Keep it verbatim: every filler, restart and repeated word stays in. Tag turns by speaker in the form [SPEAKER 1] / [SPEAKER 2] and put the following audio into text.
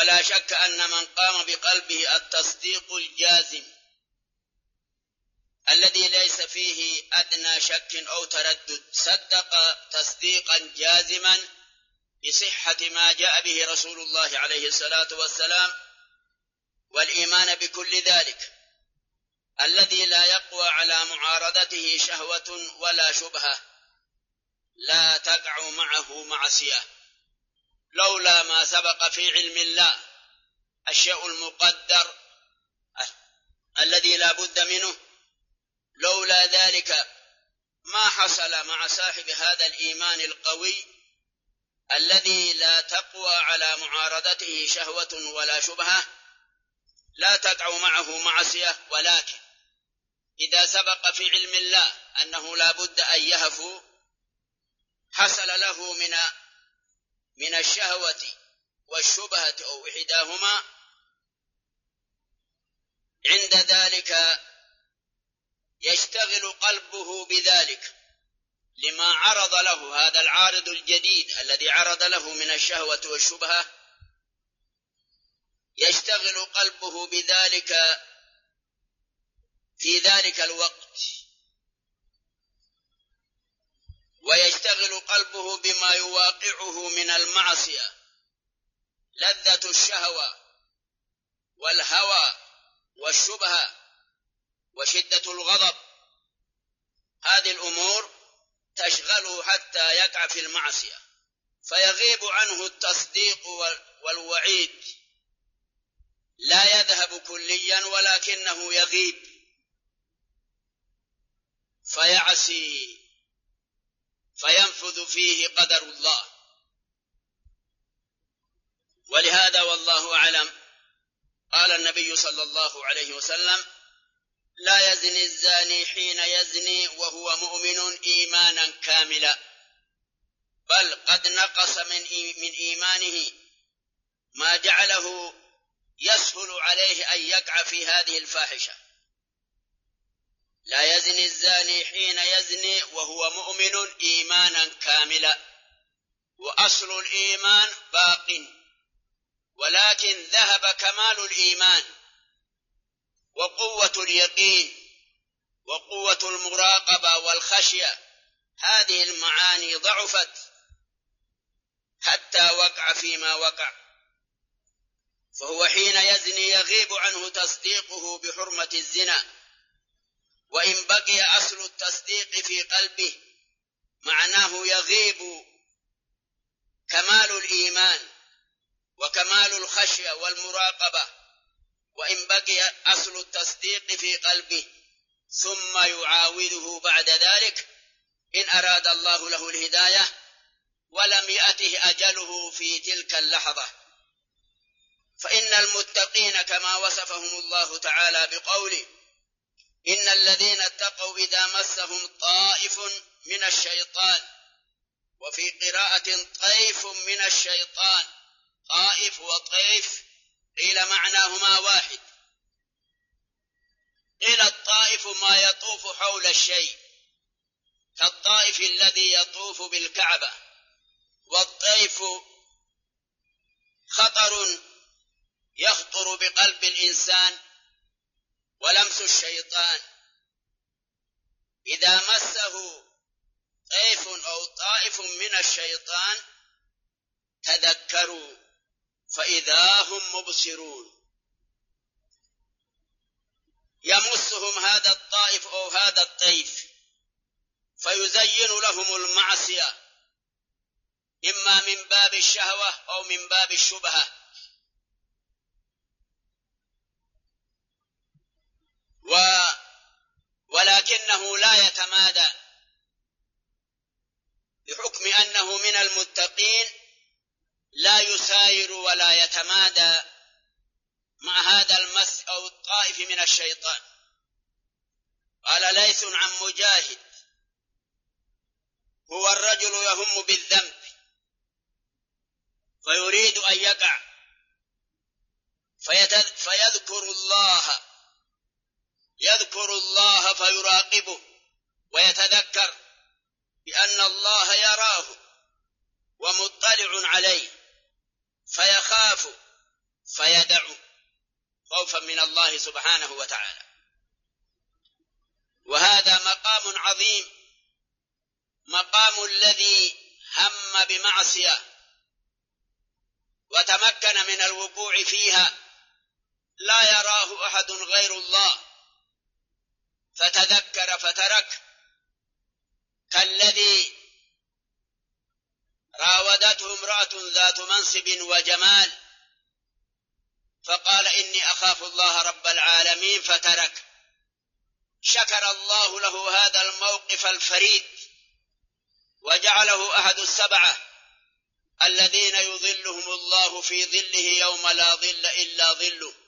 [SPEAKER 1] ولا شك أن من قام بقلبه التصديق الجازم الذي ليس فيه أدنى شك أو تردد صدق تصديقا جازما بصحة ما جاء به رسول الله عليه الصلاة والسلام والإيمان بكل ذلك الذي لا يقوى على معارضته شهوة ولا شبهة لا تقع معه معصية لولا ما سبق في علم الله الشيء المقدر الذي لا بد منه لولا ذلك ما حصل مع صاحب هذا الإيمان القوي الذي لا تقوى على معارضته شهوة ولا شبهة لا تقع معه معصية. ولكن إذا سبق في علم الله أنه لا بد أن يهفو حصل له من من الشهوة والشبهة أو إحداهما عند ذلك يشتغل قلبه بذلك لما عرض له هذا العارض الجديد الذي عرض له من الشهوة والشبهة يشتغل قلبه بذلك في ذلك الوقت ويشتغل قلبه بما يواقعه من المعصية لذة الشهوة والهوى والشبهة وشدة الغضب. هذه الأمور تشغله حتى يقع في المعصية فيغيب عنه التصديق والوعيد لا يذهب كليا ولكنه يغيب فيعصي فينفذ فيه قدر الله. ولهذا والله أعلم قال النبي صلى الله عليه وسلم لا يزني الزاني حين يزني وهو مؤمن إيمانا كاملا بل قد نقص من من إيمانه ما جعله يسهل عليه أن يقع في هذه الفاحشة. لا يزني الزاني حين يزني وهو مؤمن إيمانا كاملا وأصل الإيمان باق ولكن ذهب كمال الإيمان وقوة اليقين وقوة المراقبة والخشية هذه المعاني ضعفت حتى وقع فيما وقع. فهو حين يزني يغيب عنه تصديقه بحرمة الزنا وإن بقي أصل التصديق في قلبه معناه يغيب كمال الإيمان وكمال الخشية والمراقبة وإن بقي أصل التصديق في قلبه ثم يعاوده بعد ذلك إن أراد الله له الهداية ولم يأته أجله في تلك اللحظة. فإن المتقين كما وصفهم الله تعالى بقوله إن الذين اتقوا إذا مسهم طائف من الشيطان وفي قراءة طيف من الشيطان طائف وطيف قيل معناهما واحد. قيل الطائف ما يطوف حول الشيء كالطائف الذي يطوف بالكعبة والطيف خطر يخطر بقلب الإنسان ولمس الشيطان إذا مسه طيف أو طائف من الشيطان تذكروا فإذا هم مبصرون يمسهم هذا الطائف أو هذا الطيف فيزين لهم المعصية إما من باب الشهوة أو من باب الشبهة و ولكنه لا يتمادى بحكم أنه من المتقين لا يساير ولا يتمادى مع هذا المس أو الطائف من الشيطان. قال ليث عن مجاهد هو الرجل يهم بالذنب فيريد أن يقع فيذكر الله يذكر الله فيراقبه ويتذكر بأن الله يراه ومطلع عليه فيخاف فيدع خوفا من الله سبحانه وتعالى. وهذا مقام عظيم، مقام الذي هم بمعصية وتمكن من الوقوع فيها لا يراه أحد غير الله فتذكر فترك، كالذي راودته امرأة ذات منصب وجمال فقال إني أخاف الله رب العالمين فترك. شكر الله له هذا الموقف الفريد وجعله أحد السبعة الذين يظلهم الله في ظله يوم لا ظل إلا ظله.